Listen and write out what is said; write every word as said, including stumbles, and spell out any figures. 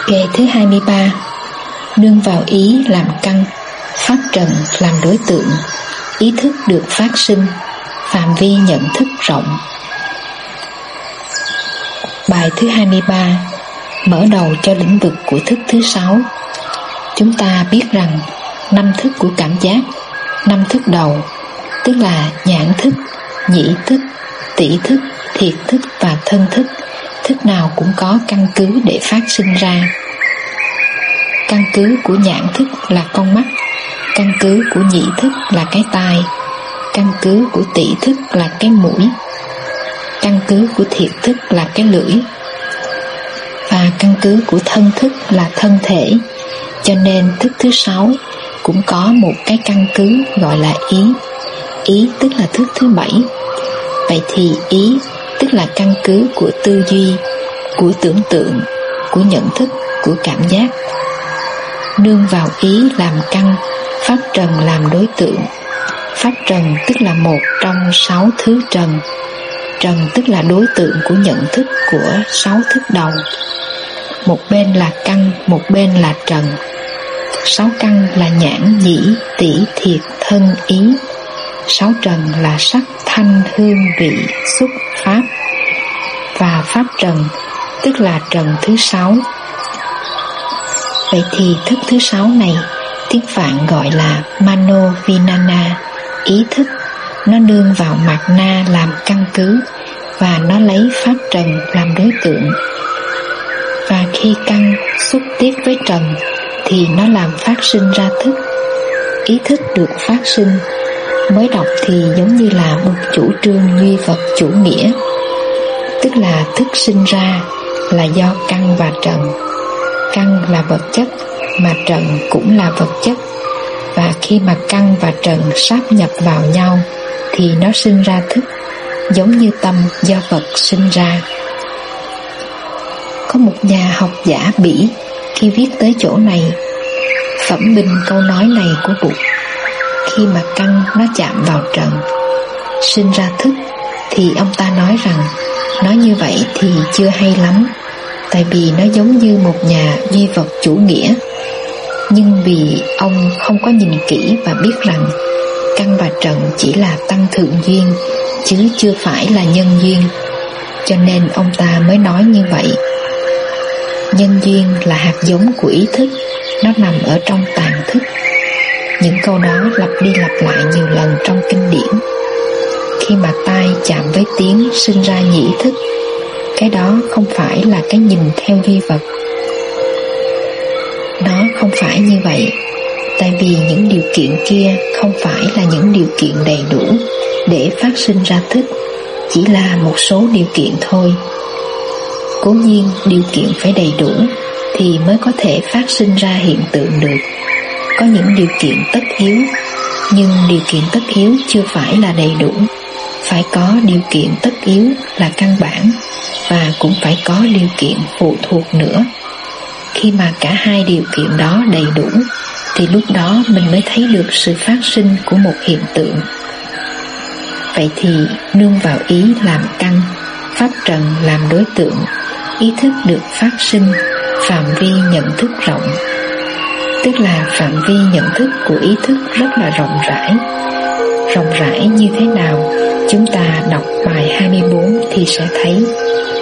Kệ thứ hai mươi ba. Nương vào ý làm căn, pháp trần làm đối tượng, ý thức được phát sinh, phạm vi nhận thức rộng. Bài thứ hai mươi ba mở đầu cho lĩnh vực của thức thứ sáu. Chúng ta biết rằng năm thức của cảm giác, năm thức đầu, tức là nhãn thức, nhĩ thức, tỷ thức, thiệt thức và thân thức, thức nào cũng có căn cứ để phát sinh ra. Căn cứ của nhãn thức là con mắt, căn cứ của nhĩ thức là cái tai, căn cứ của tỷ thức là cái mũi, căn cứ của thiệt thức là cái lưỡi, và căn cứ của thân thức là thân thể. Cho nên thức thứ sáu cũng có một cái căn cứ gọi là ý. Ý tức là thức thứ bảy. Vậy thì ý tức là căn cứ của tư duy, của tưởng tượng, của nhận thức, của cảm giác. Nương vào ý làm căn, pháp trần làm đối tượng. Pháp trần tức là một trong sáu thứ trần. Trần tức là đối tượng của nhận thức của sáu thức đầu. Một bên là căn, một bên là trần. Sáu căn là nhãn, nhĩ, tỷ, thiệt, thân, ý. Sáu trần là sắc, thanh, hương, vị, xúc, pháp. Và pháp trần tức là trần thứ sáu. Vậy thì thức thứ sáu này tiếng Phạn gọi là Mano Vinana, ý thức. Nó nương vào mạt na làm căn cứ, và nó lấy pháp trần làm đối tượng. Và khi căn xúc tiếp với trần thì nó làm phát sinh ra thức. Ý thức được phát sinh, mới đọc thì giống như là một chủ trương duy vật chủ nghĩa, tức là thức sinh ra là do căn và trần. Căn là vật chất, mà trần cũng là vật chất. Và khi mà căn và trần sáp nhập vào nhau thì nó sinh ra thức, giống như tâm do vật sinh ra. Có một nhà học giả Bỉ khi viết tới chỗ này phẩm bình câu nói này của Bụt: khi mà căn nó chạm vào trần sinh ra thức, thì ông ta nói rằng nói như vậy thì chưa hay lắm, tại vì nó giống như một nhà duy vật chủ nghĩa. Nhưng vì ông không có nhìn kỹ và biết rằng căn và trần chỉ là tăng thượng duyên, chứ chưa phải là nhân duyên, cho nên ông ta mới nói như vậy. Nhân duyên là hạt giống của ý thức, nó nằm ở trong tàn thức. Những câu đó lặp đi lặp lại nhiều lần trong kinh điển. Khi mà tai chạm với tiếng sinh ra nhĩ thức, cái đó không phải là cái nhìn theo duy vật. Nó không phải như vậy, tại vì những điều kiện kia không phải là những điều kiện đầy đủ để phát sinh ra thức, chỉ là một số điều kiện thôi. Cố nhiên điều kiện phải đầy đủ thì mới có thể phát sinh ra hiện tượng được. Có những điều kiện tất yếu, nhưng điều kiện tất yếu chưa phải là đầy đủ. Phải có điều kiện tất yếu là căn bản, và cũng phải có điều kiện phụ thuộc nữa. Khi mà cả hai điều kiện đó đầy đủ thì lúc đó mình mới thấy được sự phát sinh của một hiện tượng. Vậy thì nương vào ý làm căn, pháp trần làm đối tượng, ý thức được phát sinh, phạm vi nhận thức rộng. Tức là phạm vi nhận thức của ý thức rất là rộng rãi. Rộng rãi như thế nào? Chúng ta đọc bài hai mươi bốn thì sẽ thấy.